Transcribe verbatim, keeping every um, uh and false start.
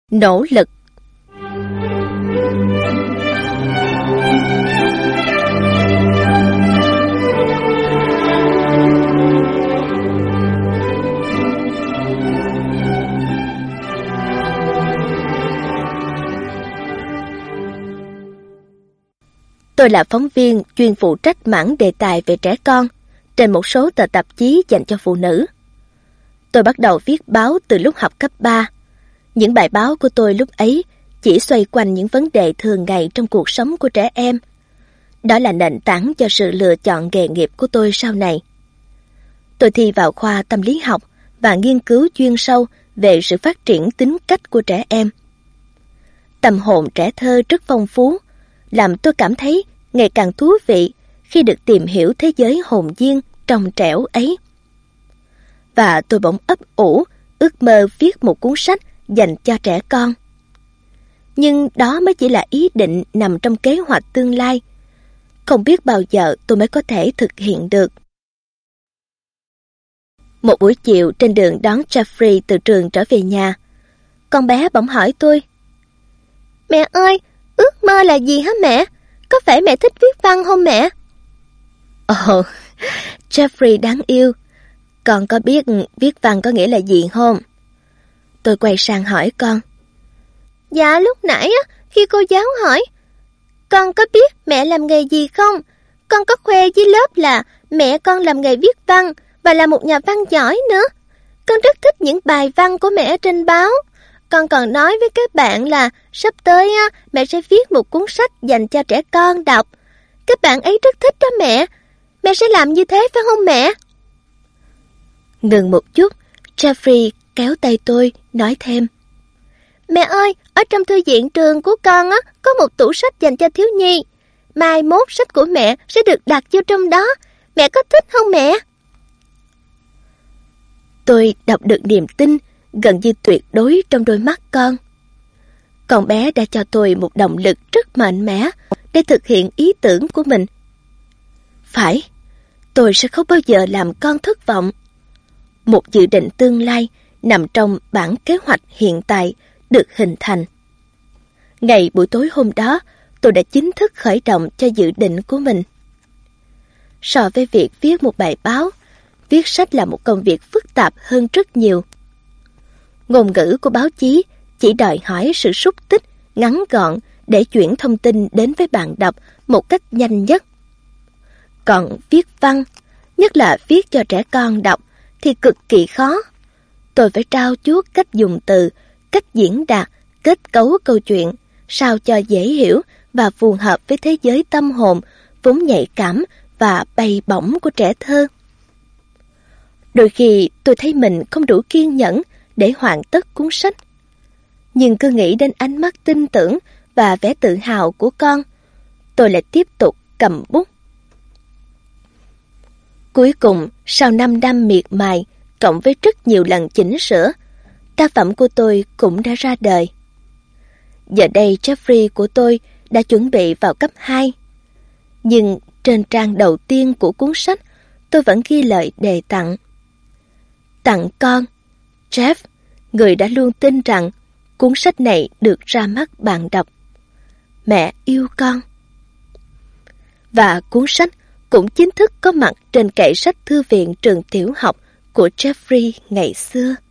Nỗ lực. Tôi là phóng viên chuyên phụ trách mảng đề tài về trẻ con trên một số tờ tạp chí dành cho phụ nữ. Tôi bắt đầu viết báo từ lúc học cấp ba. Những bài báo của tôi lúc ấy chỉ xoay quanh những vấn đề thường ngày trong cuộc sống của trẻ em. Đó là nền tảng cho sự lựa chọn nghề nghiệp của tôi sau này. Tôi thi vào khoa tâm lý học và nghiên cứu chuyên sâu về sự phát triển tính cách của trẻ em. Tâm hồn trẻ thơ rất phong phú, làm tôi cảm thấy ngày càng thú vị khi được tìm hiểu thế giới hồn nhiên trong trẻo ấy. Và tôi bỗng ấp ủ ước mơ viết một cuốn sách dành cho trẻ con. Nhưng đó mới chỉ là ý định nằm trong kế hoạch tương lai. Không biết bao giờ tôi mới có thể thực hiện được. Một buổi chiều trên đường đón Jeffrey từ trường trở về nhà, con bé bỗng hỏi tôi: "Mẹ ơi, ước mơ là gì hả mẹ? Có phải mẹ thích viết văn không mẹ?" Ồ, Jeffrey đáng yêu, con có biết viết văn có nghĩa là gì không? Tôi quay sang hỏi con. Dạ lúc nãy á, khi cô giáo hỏi, con có biết mẹ làm nghề gì không? Con có khoe với lớp là mẹ con làm nghề viết văn và là một nhà văn giỏi nữa. Con rất thích những bài văn của mẹ trên báo. Con còn nói với các bạn là sắp tới á, mẹ sẽ viết một cuốn sách dành cho trẻ con đọc. Các bạn ấy rất thích đó mẹ. Mẹ sẽ làm như thế phải không mẹ? Ngừng một chút, Jeffrey kéo tay tôi, nói thêm. Mẹ ơi, ở trong thư viện trường của con á, có một tủ sách dành cho thiếu nhi. Mai mốt sách của mẹ sẽ được đặt vô trong đó. Mẹ có thích không mẹ? Tôi đọc được niềm tin gần như tuyệt đối trong đôi mắt con. Con bé đã cho tôi một động lực rất mạnh mẽ để thực hiện ý tưởng của mình. Phải, tôi sẽ không bao giờ làm con thất vọng. Một dự định tương lai nằm trong bản kế hoạch hiện tại được hình thành. Ngày buổi tối hôm đó, tôi đã chính thức khởi động cho dự định của mình. So với việc viết một bài báo, viết sách là một công việc phức tạp hơn rất nhiều. Ngôn ngữ của báo chí chỉ đòi hỏi sự xúc tích, ngắn gọn để chuyển thông tin đến với bạn đọc một cách nhanh nhất. Còn viết văn, nhất là viết cho trẻ con đọc, thì cực kỳ khó. Tôi phải trau chuốt cách dùng từ, cách diễn đạt, kết cấu câu chuyện, sao cho dễ hiểu và phù hợp với thế giới tâm hồn, vốn nhạy cảm và bay bổng của trẻ thơ. Đôi khi tôi thấy mình không đủ kiên nhẫn để hoàn tất cuốn sách. Nhưng cứ nghĩ đến ánh mắt tin tưởng và vẻ tự hào của con, tôi lại tiếp tục cầm bút. Cuối cùng, sau năm năm miệt mài, cộng với rất nhiều lần chỉnh sửa, tác phẩm của tôi cũng đã ra đời. Giờ đây Jeffrey của tôi đã chuẩn bị vào cấp hai. Nhưng trên trang đầu tiên của cuốn sách, tôi vẫn ghi lời đề tặng. Tặng con, Jeff, người đã luôn tin rằng cuốn sách này được ra mắt bạn đọc. Mẹ yêu con. Và cuốn sách cũng chính thức có mặt trên kệ sách thư viện trường tiểu học của Jeffrey ngày xưa.